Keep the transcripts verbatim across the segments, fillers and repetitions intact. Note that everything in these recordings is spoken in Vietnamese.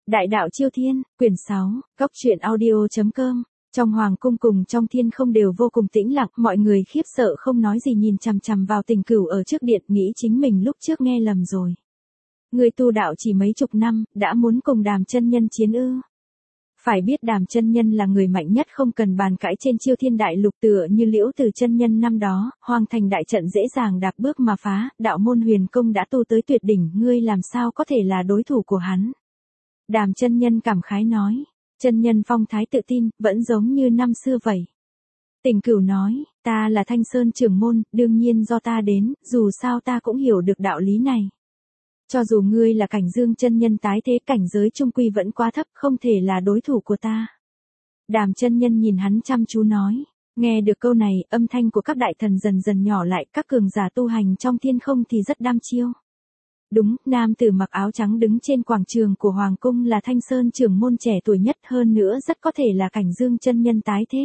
Đại đạo Chiêu Thiên, quyển sáu, góc truyện audio chấm com. Trong hoàng cung cùng trong thiên không đều vô cùng tĩnh lặng, mọi người khiếp sợ không nói gì nhìn chằm chằm vào Tình Cửu ở trước điện, nghĩ chính mình lúc trước nghe lầm rồi. Người tu đạo chỉ mấy chục năm, đã muốn cùng Đàm chân nhân chiến ư? Phải biết Đàm chân nhân là người mạnh nhất không cần bàn cãi trên Chiêu Thiên đại lục, tựa như Liễu Từ chân nhân năm đó, Hoàng Thành đại trận dễ dàng đạp bước mà phá, đạo môn huyền công đã tu tới tuyệt đỉnh, ngươi làm sao có thể là đối thủ của hắn? Đàm chân nhân cảm khái nói, chân nhân phong thái tự tin, vẫn giống như năm xưa vậy. Tình Cửu nói, ta là Thanh Sơn trưởng môn, đương nhiên do ta đến, dù sao ta cũng hiểu được đạo lý này. Cho dù ngươi là Cảnh Dương chân nhân tái thế, cảnh giới trung quy vẫn quá thấp, không thể là đối thủ của ta. Đàm chân nhân nhìn hắn chăm chú nói, nghe được câu này, âm thanh của các đại thần dần dần nhỏ lại, các cường giả tu hành trong thiên không thì rất đăm chiêu. Đúng, nam tử mặc áo trắng đứng trên quảng trường của Hoàng cung là Thanh Sơn trưởng môn trẻ tuổi nhất, hơn nữa rất có thể là Cảnh Dương chân nhân tái thế.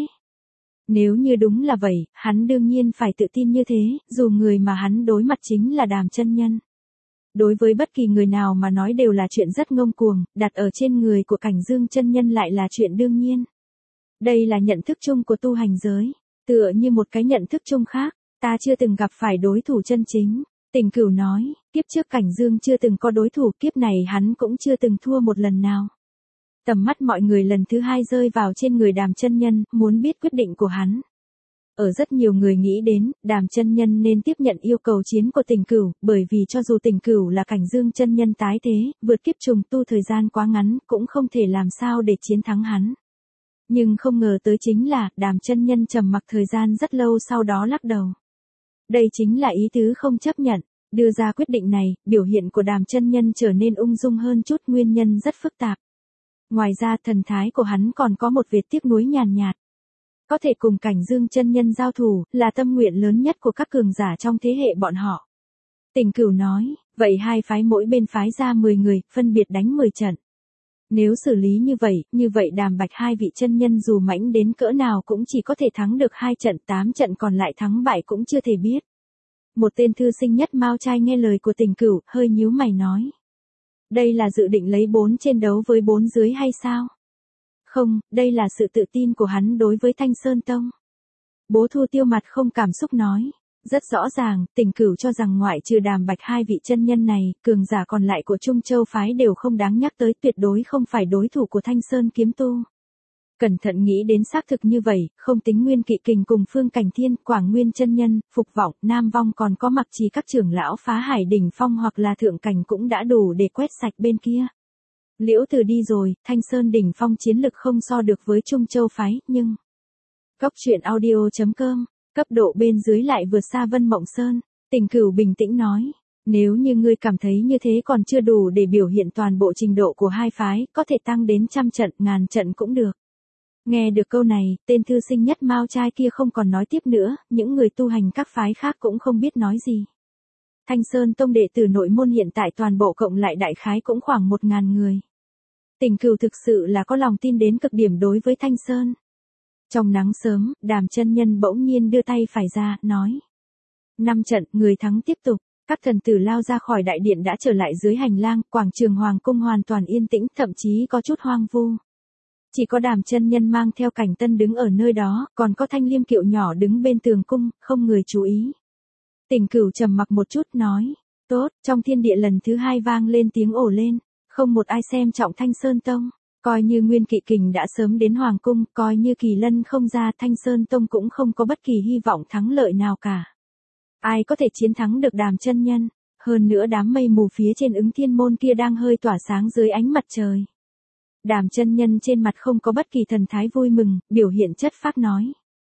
Nếu như đúng là vậy, hắn đương nhiên phải tự tin như thế, dù người mà hắn đối mặt chính là Đàm chân nhân. Đối với bất kỳ người nào mà nói đều là chuyện rất ngông cuồng, đặt ở trên người của Cảnh Dương chân nhân lại là chuyện đương nhiên. Đây là nhận thức chung của tu hành giới, tựa như một cái nhận thức chung khác, ta chưa từng gặp phải đối thủ chân chính. Tình Cửu nói, kiếp trước Cảnh Dương chưa từng có đối thủ, kiếp này hắn cũng chưa từng thua một lần nào. Tầm mắt mọi người lần thứ hai rơi vào trên người Đàm chân nhân, muốn biết quyết định của hắn. Ở rất nhiều người nghĩ đến, Đàm chân nhân nên tiếp nhận yêu cầu chiến của Tình Cửu, bởi vì cho dù Tình Cửu là Cảnh Dương chân nhân tái thế, vượt kiếp trùng tu thời gian quá ngắn, cũng không thể làm sao để chiến thắng hắn. Nhưng không ngờ tới chính là, Đàm chân nhân trầm mặc thời gian rất lâu sau đó lắc đầu. Đây chính là ý tứ không chấp nhận, đưa ra quyết định này, biểu hiện của Đàm chân nhân trở nên ung dung hơn chút, nguyên nhân rất phức tạp. Ngoài ra thần thái của hắn còn có một vệt tiếc nuối nhàn nhạt. Có thể cùng Cảnh Dương chân nhân giao thủ, là tâm nguyện lớn nhất của các cường giả trong thế hệ bọn họ. Tình Cửu nói, vậy hai phái mỗi bên phái ra mười người, phân biệt đánh mười trận. Nếu xử lý như vậy, như vậy Đàm Bạch hai vị chân nhân dù mãnh đến cỡ nào cũng chỉ có thể thắng được hai trận, tám trận còn lại thắng bại cũng chưa thể biết. Một tên thư sinh nhất Mao Trai nghe lời của Tình Cửu, hơi nhíu mày nói. Đây là dự định lấy bốn trên đấu với bốn dưới hay sao? Không, đây là sự tự tin của hắn đối với Thanh Sơn Tông. Bố Thu Tiêu mặt không cảm xúc nói. Rất rõ ràng, Tình Cửu cho rằng ngoại trừ Đàm Bạch hai vị chân nhân này, cường giả còn lại của Trung Châu phái đều không đáng nhắc tới, tuyệt đối không phải đối thủ của Thanh Sơn kiếm tu. Cẩn thận nghĩ đến xác thực như vậy, không tính Nguyên Kỵ Kình cùng Phương Cảnh Thiên, Quảng Nguyên chân nhân, Phục Vọng, Nam Vong còn có Mặc Trì các trưởng lão phá hải đỉnh phong hoặc là thượng cảnh cũng đã đủ để quét sạch bên kia. Liễu Từ đi rồi, Thanh Sơn đỉnh phong chiến lực không so được với Trung Châu phái, nhưng góc truyện audio chấm com, cấp độ bên dưới lại vượt xa Vân Mộng Sơn. Tình Cửu bình tĩnh nói, nếu như ngươi cảm thấy như thế còn chưa đủ để biểu hiện toàn bộ trình độ của hai phái, có thể tăng đến trăm trận, ngàn trận cũng được. Nghe được câu này, tên thư sinh nhất Mao Trai kia không còn nói tiếp nữa, những người tu hành các phái khác cũng không biết nói gì. Thanh Sơn Tông đệ tử nội môn hiện tại toàn bộ cộng lại đại khái cũng khoảng một ngàn người. Tình Cửu thực sự là có lòng tin đến cực điểm đối với Thanh Sơn. Trong nắng sớm, Đàm chân nhân bỗng nhiên đưa tay phải ra, nói. Năm trận, người thắng tiếp tục. Các thần tử lao ra khỏi đại điện đã trở lại dưới hành lang, quảng trường Hoàng cung hoàn toàn yên tĩnh, thậm chí có chút hoang vu. Chỉ có Đàm chân nhân mang theo Cảnh Tân đứng ở nơi đó, còn có Thanh Liêm kiệu nhỏ đứng bên tường cung, không người chú ý. Tình Cửu trầm mặc một chút nói, tốt, trong thiên địa lần thứ hai vang lên tiếng ồ lên, không một ai xem trọng Thanh Sơn Tông, coi như Nguyên Kỵ Kình đã sớm đến Hoàng cung, coi như Kỳ Lân không ra, Thanh Sơn Tông cũng không có bất kỳ hy vọng thắng lợi nào cả. Ai có thể chiến thắng được Đàm chân nhân, hơn nữa đám mây mù phía trên Ứng Thiên môn kia đang hơi tỏa sáng dưới ánh mặt trời. Đàm chân nhân trên mặt không có bất kỳ thần thái vui mừng, biểu hiện chất phác nói.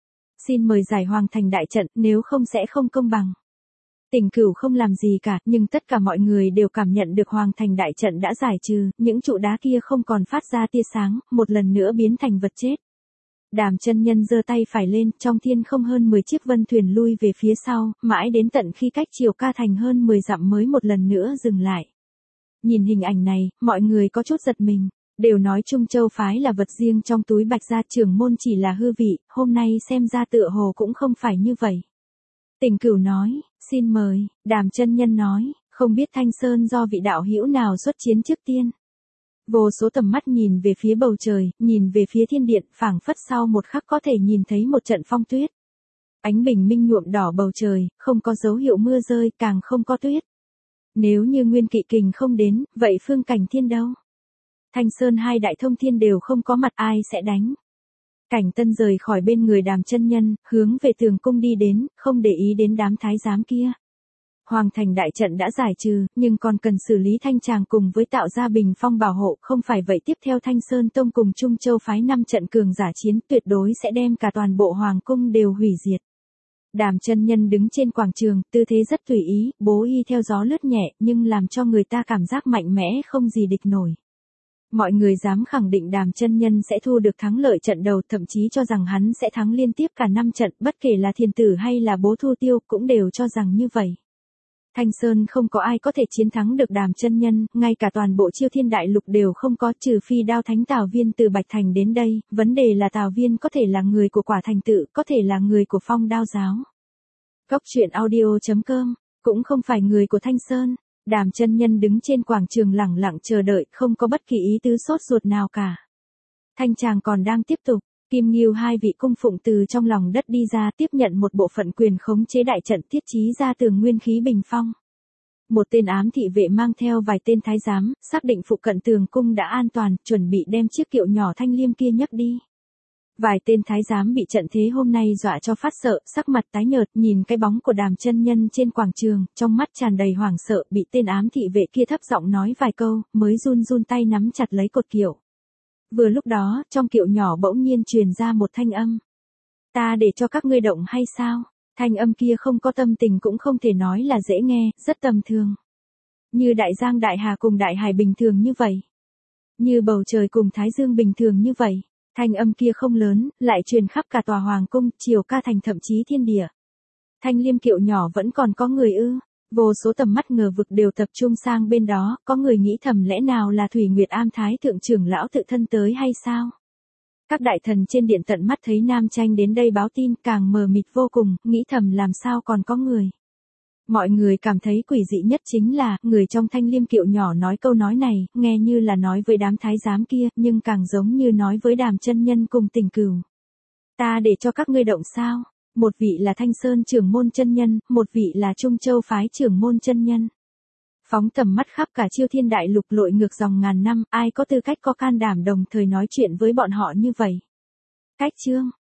Xin mời giải Hoàng Thành đại trận, nếu không sẽ không công bằng. Tình Cửu không làm gì cả, nhưng tất cả mọi người đều cảm nhận được Hoàng Thành đại trận đã giải trừ, những trụ đá kia không còn phát ra tia sáng, một lần nữa biến thành vật chết. Đàm chân nhân giơ tay phải lên, trong thiên không hơn mười chiếc vân thuyền lui về phía sau, mãi đến tận khi cách Triều Ca Thành hơn mười dặm mới một lần nữa dừng lại. Nhìn hình ảnh này, mọi người có chút giật mình. Đều nói Trung Châu phái là vật riêng trong túi Bạch gia, trưởng môn chỉ là hư vị, hôm nay xem ra tựa hồ cũng không phải như vậy. Tình Cửu nói, xin mời. Đàm chân nhân nói, không biết Thanh Sơn do vị đạo hữu nào xuất chiến trước tiên. Vô số tầm mắt nhìn về phía bầu trời, nhìn về phía thiên điện, phảng phất sau một khắc có thể nhìn thấy một trận phong tuyết. Ánh bình minh nhuộm đỏ bầu trời, không có dấu hiệu mưa rơi, càng không có tuyết. Nếu như Nguyên Kỵ Kình không đến, vậy Phương Cảnh Thiên đâu? Thanh Sơn hai đại thông thiên đều không có mặt, ai sẽ đánh? Cảnh Tân rời khỏi bên người Đàm Chân Nhân, hướng về tường cung đi đến, không để ý đến đám thái giám kia. Hoàng thành đại trận đã giải trừ, nhưng còn cần xử lý Thanh Tràng cùng với tạo ra bình phong bảo hộ, không phải vậy tiếp theo Thanh Sơn Tông cùng Trung Châu phái năm trận cường giả chiến tuyệt đối sẽ đem cả toàn bộ hoàng cung đều hủy diệt. Đàm Chân Nhân đứng trên quảng trường, tư thế rất tùy ý, bố y theo gió lướt nhẹ, nhưng làm cho người ta cảm giác mạnh mẽ không gì địch nổi. Mọi người dám khẳng định Đàm Chân Nhân sẽ thu được thắng lợi trận đầu, thậm chí cho rằng hắn sẽ thắng liên tiếp cả năm trận, bất kể là Thiền Tử hay là Bố Thu Tiêu cũng đều cho rằng như vậy. Thanh Sơn không có ai có thể chiến thắng được Đàm Chân Nhân, ngay cả toàn bộ Chiêu Thiên Đại Lục đều không có, trừ phi Đao Thánh Tào Viên từ Bạch Thành đến đây, vấn đề là Tào Viên có thể là người của Quả Thành Tự, có thể là người của Phong Đao giáo. Góc truyện audio chấm com, cũng không phải người của Thanh Sơn. Đàm Chân Nhân đứng trên quảng trường lẳng lặng chờ đợi, không có bất kỳ ý tứ sốt ruột nào cả. Thanh Tràng còn đang tiếp tục. Kim Ngưu hai vị cung phụng từ trong lòng đất đi ra, tiếp nhận một bộ phận quyền khống chế đại trận, thiết trí ra tường nguyên khí bình phong. Một tên ám thị vệ mang theo vài tên thái giám, xác định phụ cận tường cung đã an toàn, chuẩn bị đem chiếc kiệu nhỏ thanh liêm kia nhấc đi. Vài tên thái giám bị trận thế hôm nay dọa cho phát sợ, sắc mặt tái nhợt, nhìn cái bóng của Đàm Chân Nhân trên quảng trường, trong mắt tràn đầy hoảng sợ, bị tên ám thị vệ kia thấp giọng nói vài câu, mới run run tay nắm chặt lấy cột kiệu. Vừa lúc đó, trong kiệu nhỏ bỗng nhiên truyền ra một thanh âm. Ta để cho các ngươi động hay sao? Thanh âm kia không có tâm tình cũng không thể nói là dễ nghe, rất tầm thường. Như đại giang đại hà cùng đại hải bình thường như vậy. Như bầu trời cùng thái dương bình thường như vậy. Thanh âm kia không lớn, lại truyền khắp cả tòa hoàng cung, triều ca thành thậm chí thiên địa. Thanh liêm kiệu nhỏ vẫn còn có người ư? Vô số tầm mắt ngờ vực đều tập trung sang bên đó, có người nghĩ thầm lẽ nào là Thủy Nguyệt Am Thái thượng trưởng lão tự thân tới hay sao? Các đại thần trên điện tận mắt thấy Nam Tranh đến đây báo tin, càng mờ mịt vô cùng, nghĩ thầm làm sao còn có người. Mọi người cảm thấy quỷ dị nhất chính là, người trong thanh liêm kiệu nhỏ nói câu nói này, nghe như là nói với đám thái giám kia, nhưng càng giống như nói với Đàm Chân Nhân cùng Tình Cửu. Ta để cho các ngươi động sao? Một vị là Thanh Sơn trưởng môn chân nhân, một vị là Trung Châu phái trưởng môn chân nhân. Phóng tầm mắt khắp cả Chiêu Thiên Đại Lục lội ngược dòng ngàn năm, ai có tư cách có can đảm đồng thời nói chuyện với bọn họ như vậy? Cách chương